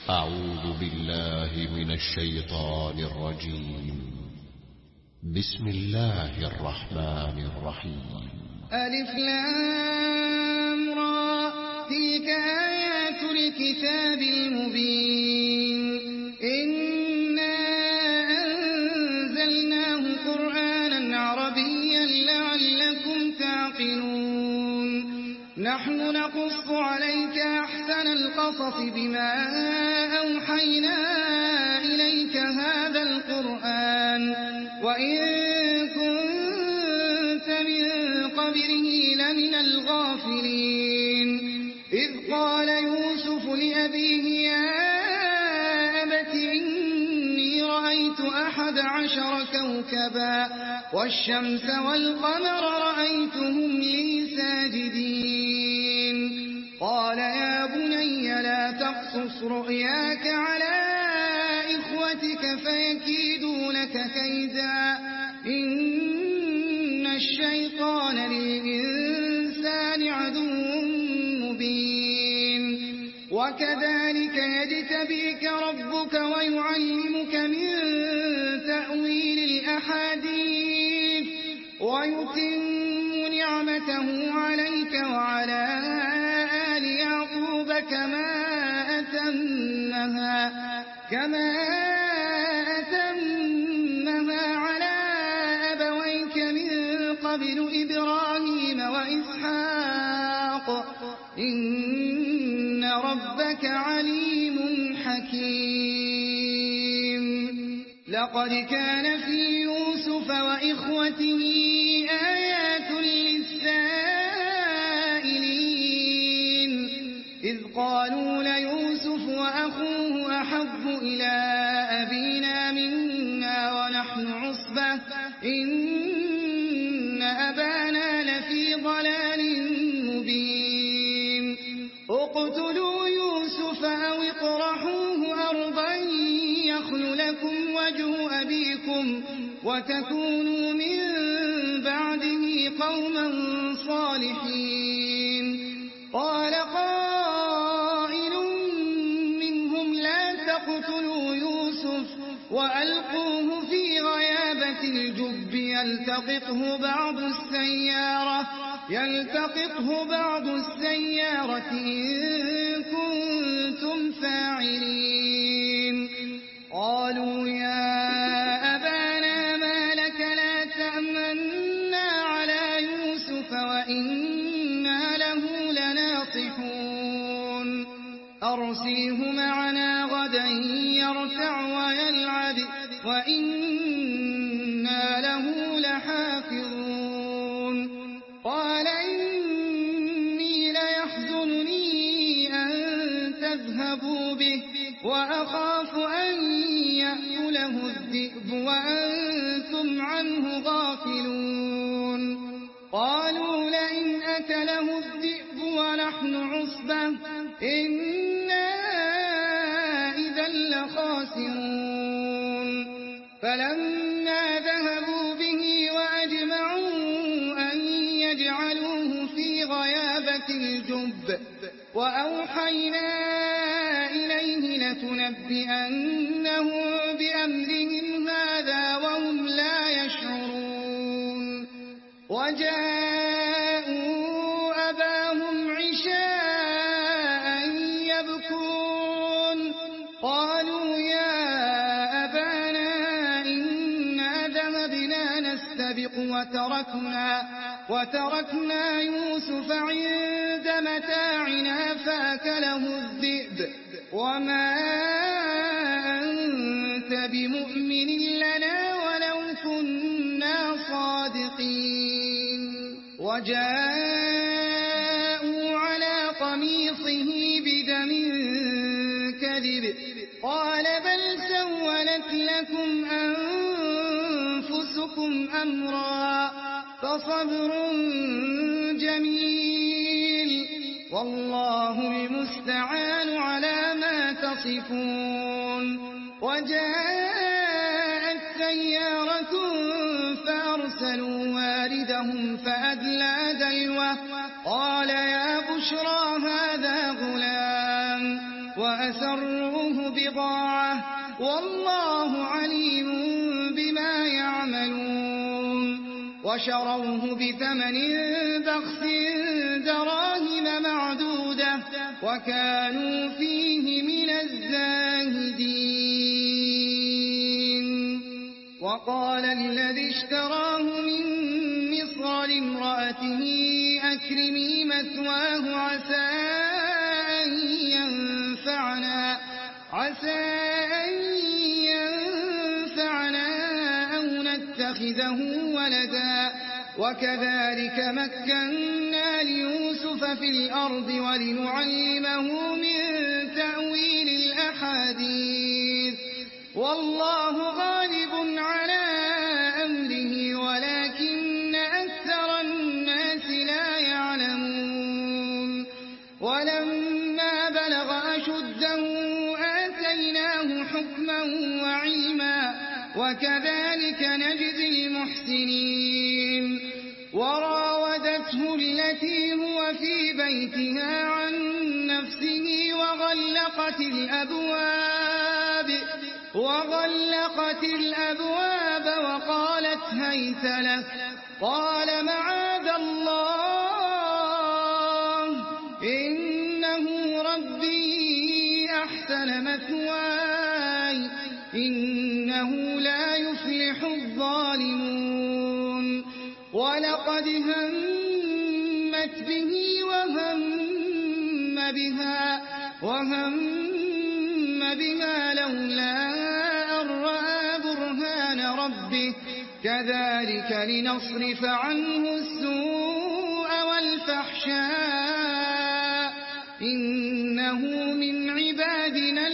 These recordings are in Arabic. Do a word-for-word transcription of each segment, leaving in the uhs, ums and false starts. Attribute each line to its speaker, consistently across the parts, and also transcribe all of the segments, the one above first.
Speaker 1: أعوذ بالله من الشيطان الرجيم. بسم الله الرحمن الرحيم.
Speaker 2: ألف لام را، تلك آيات الكتاب المبين. إنا أنزلناه قرآنا عربيا لعلكم تعقلون. نحن نقص عليك أحسن القصص بما أوحينا إليك هذا القرآن وإن كنت من قبله لمن الغافلين. إذ قال يوسف لأبيه يا أبت إني رأيت أحد عشر كوكبا والشمس والقمر رأيتهم لي ساجدين. قال يا بني لا تقصص رؤياك على إخوتك فيكيدوا لك كيدا إن الشيطان للإنسان عدو مبين. وكذلك يجتبيك ربك ويعلمك من تأويل الأحاديث ويتم نعمته عليك وعلى آل يعقوب كما أتمها كما أتمها على أبويك من قبل إبراهيم وإسحاق إن ربك عليم حكيم. لقد كان في يوسف وإخوته آيات للسائلين إذ قالوا ليوسف وأخوه أحب إلى أبينا منا ونحن عصبة إن أبانا لفي ضلال مبين. اقتلوا يوسف أو اطرحوه أرضا يخل لكم وجه أبيكم وتكونوا من بعده قوما صالحين. قال قائل منهم لا تقتلوا يوسف وألقوه في غيابة الجب يلتقطه بعض السيارة يلتقطه بعض السيارة إن كنتم فاعلين. قالوا يا أبانا ما لك لا تأمنا على يوسف وإنا له لناصحون. أرسله معنا غدا يرتع ويلعب وإنا له لحافظون. قال إني ليحزنني أن تذهبوا به وأخاف أن يأكله الذئب وأنتم عنه غافلون. قالوا لئن أكله الذئب ونحن عصبة إنا إذا لخاسرون. فلما ذهبوا به وأجمعوا أن يجعلوه في غيابة الجب وأوحينا إليه لتنبئنهم بأمرهم هذا وهم لا يشعرون. وجاءوا أباهم عشاء يبكون. قالوا يا أبانا إنا ذهبنا نستبق وتركنا, وتركنا يوسف عند متاعنا فأكله الذئب وما أنت بمؤمن لنا ولو كنا صادقين. وجاءوا على قميصه بدم كذب قال بل سولت لكم أنفسكم أمرا فصبر جميل والله المستعان على ما تصفون. وجاءت سيارة فأرسلوا واردهم فأدلى دلوه قال يا بشرى هذا غلام وأسروه وأسروه بضاعة والله عليم بما يعملون وشروه بثمن بخس دراهم معدودة وكانوا فيه من الزاهدين وقال الذي اشتراه من مصر لامرأته أكرمي مثواه عسى أن ينفعنا عسى أن ينفعنا أو نتخذه ولدا وكذلك مكنا ليوسف في الأرض ولنعلمه من تأويل الأحاديث والله غالب على أمره ولكن أكثر الناس لا يعلمون ولما بلغ أشده آتيناه حكما وعلما وكذلك نجزي المحسنين وراودته التي هو في بيتها عن نفسه وغلقت الأبواب وغلقت الأبواب وقالت هيت لك قال معاذ الله إنه ربي أحسن مثواي إنه لا يفلح الظالمون ولقد همت به وهم بها وهم بها لولا أن رأى برهان ربه كذلك لنصرف عنه السوء والفحشاء إنه من عبادنا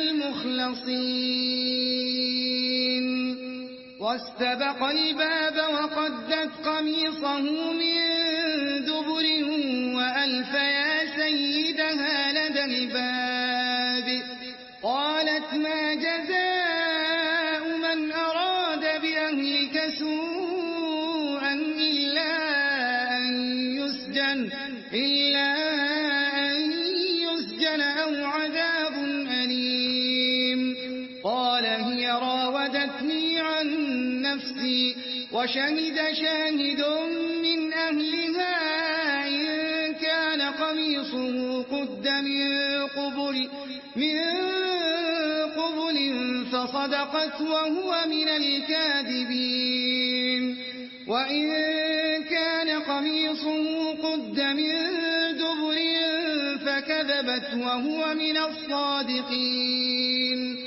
Speaker 2: المخلصين واستبق الباب وقدت قميصه من دبر وألف يا سيدها لدى الباب قالت ما جزاء من أراد بأهلك سوءا إلا أن يسجن إلا أن يسجن أو عذاب أليم قال هي راودتني عن نفسي وشهد شاهد من أهلها إن كان قميصه قد من قبل من قبل فصدقت وهو من الكاذبين وإن كان قميصه قد من دبر فكذبت وهو من الصادقين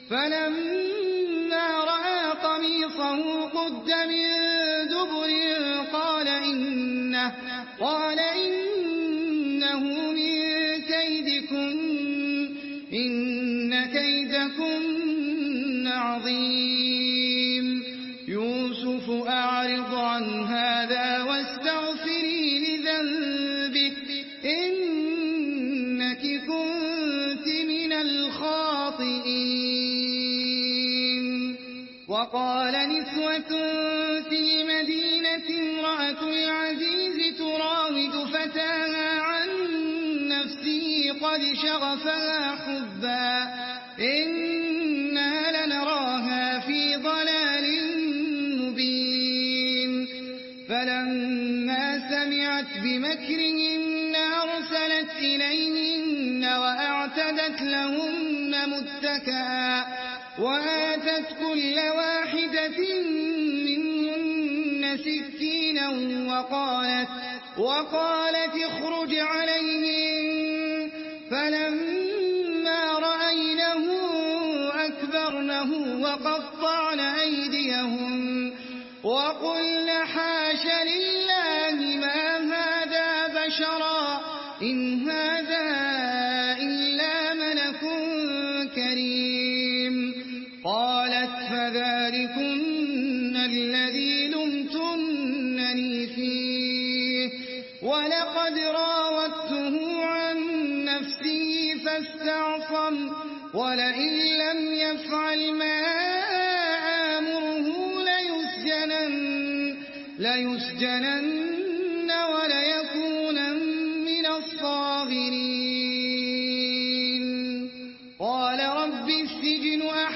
Speaker 2: فلما رأى قميصه قد من دبر قال إنه قال إنه من كيدكن إن كيدكن عظيم يوسف أعرض عن هذا واستغفري لذنبك إنك كنت من الخاطئين وقال نسوة في المدينة امرأة العزيز تراود فتاها عن نفسه قد شغفها حبا إنا لنراها في ضلال مبين فلما سمعت بمكرهن أرسلت إليهن وأعتدت لهن متكئا وآتت كل واحدة منهن سكينا وقالت وقالت اخرج عليهم فلما رأينه أكبرنه وقطعن أيديهم وقلن حاش لله ما هذا بشرا إن هذا إلا ملك كريم قالت فذلكن الذي لمتنني فيه ولقد راودته عن نفسه فاستعصم ولئن لم يفعل ما آمره ليسجنن, ليسجنن وليكونن من الصاغرين قال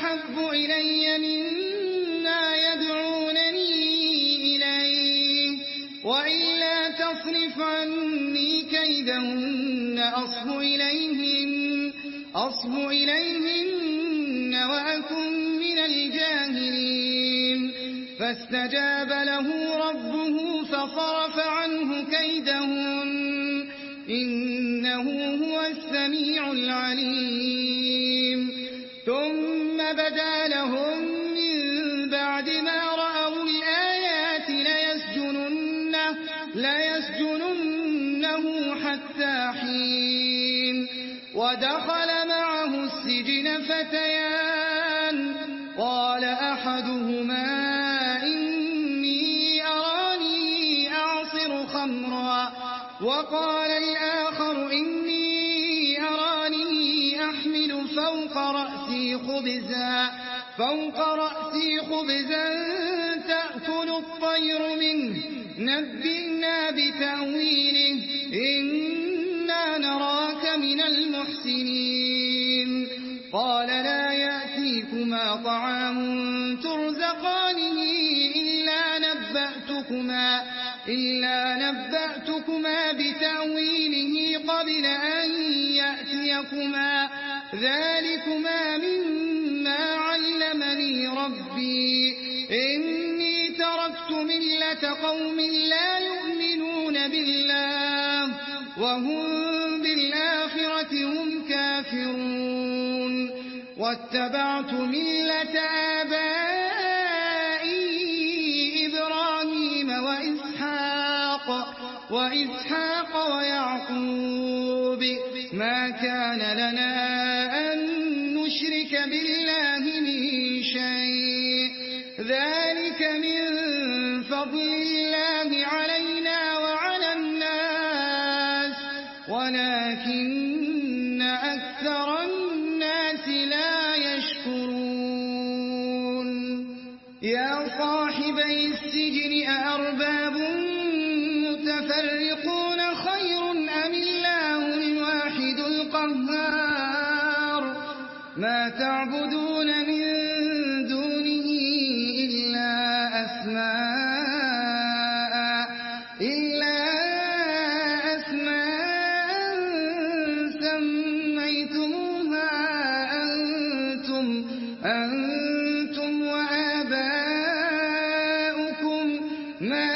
Speaker 2: أحب إلي مما يدعونني إليه وإلا تصرف عني كيدهن أصب إليهن, أصب إليهن وأكن من الجاهلين فاستجاب له ربه فصرف عنه كيدهن إنه هو السميع العليم ثم بدا لهم من بعد ما رأوا الآيات ليسجننه, ليسجننه حتى حين ودخل معه السجن فتيان قال أحدهما إني أراني أعصر خمرا وقال الآخر إني أراني أحمل فوق رأسي خبزا, فوق رأسي خبزا تأكل الطير منه نبئنا بتأويله إنا نراك من المحسنين قال لا يأتيكما طعام ترزقانه إلا نبأتكما, إلا نبأتكما بتأويله قبل أن يأتيكما ذلكما مما علمني ربي إني تركت ملة قوم لا يؤمنون بالله وهم بالآخرة هم كافرون واتبعت ملة آبائي إبراهيم وإسحاق, وإسحاق ويعقوب ما كان لنا أن نشرك بالله من شيء ذلك من فضل الله علينا وعلى الناس ولكن أكثر الناس لا يشكرون يا صاحبي السجن أأرباب متفرقون خير أم الله الواحد القهار ما تعبدون من دونه إلا أسماء, إلا أسماء سميتموها أنتم, أنتم وآباؤكم ما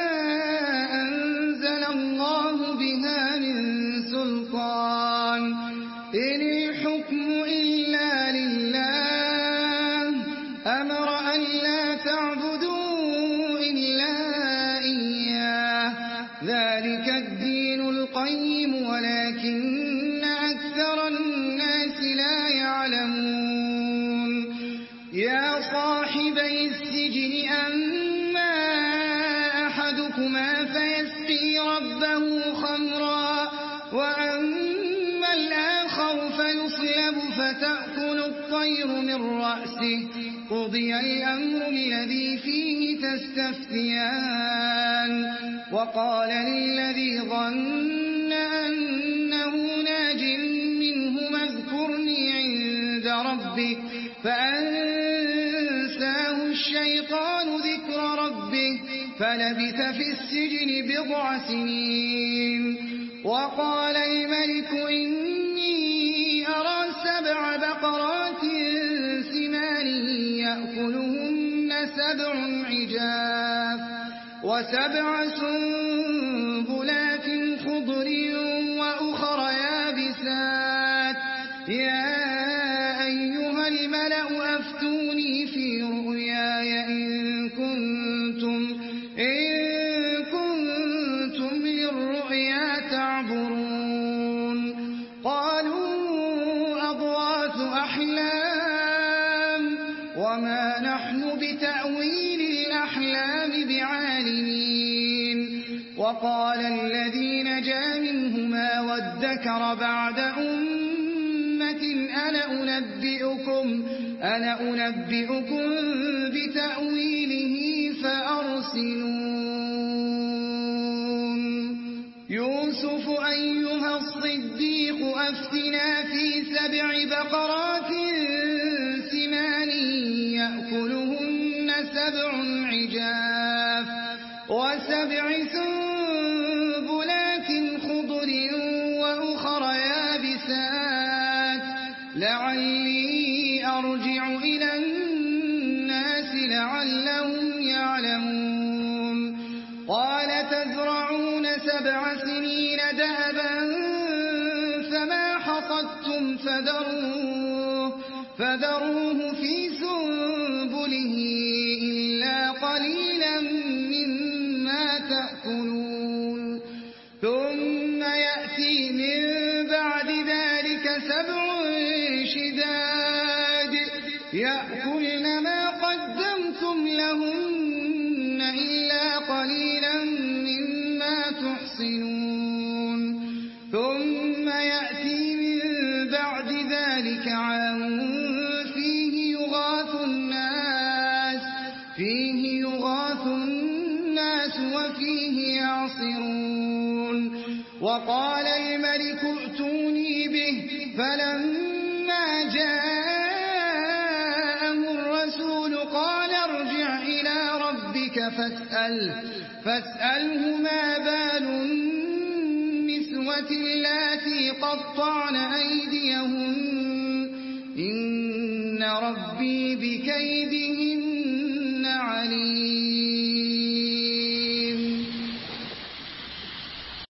Speaker 2: أنزل الله بها من سلطان إن الحكم إلا لله أمر أن لا تعبدوا إلا إياه ذلك الدين القيم ولكن أكثر الناس لا يعلمون يا صاحبي السجن أما أحدكما فيسقي ربه خمرا وأما الآخر فيصلب فتأكل الطير من رأسه قضي الأمر الذي فيه تستفتيان وقال للذي ظن أنه ناج منهما اذكرني عند ربك فأنساه الشيطان ذكر ربه فلبث في السجن بضع سنين وقال الملك إني أرى سبع بقرات سمان يأكلهن سبع عجاف وسبع سنبلات خضر وأخر يابسات يا أيها الملأ أفتوني في رؤياي إن كنتم, إن كنتم للرؤيا تعبرون قالوا أضغاث أحلام وما نحن بتأويل الأحلام بعالمين وقال الذي نجا منهما وادكر بعد أمة أنا أنبئكم, أنا أنبئكم بتأويله فأرسلون يوسف أيها الصديق أفتنا في سبع بقرات سمان سبع عجاف وسبع سنبلات خضر وأخر يابسات لعلي أرجع إلى الناس لعلهم يعلمون قال تزرعون سبع سنين دأبا فما حصدتم فذروه, فذروه في سنبله إلا قليلا مما تأكلون ثم يأتي من بعد ذلك سبع شداد يأكلن ما قدمتم لهن إلا قليلا مما تحصنون ثم يأتي من بعد ذلك عام فيه يغاث الناس فيه يغاث الناس وفيه يعصرون وقال الملك ائتوني به فلما جاءه الرسول قال ارجع إلى ربك فاسأل فاسأله ما بال النسوة اللاتي قطعن أيديهن إن ربي بكيدهن عليم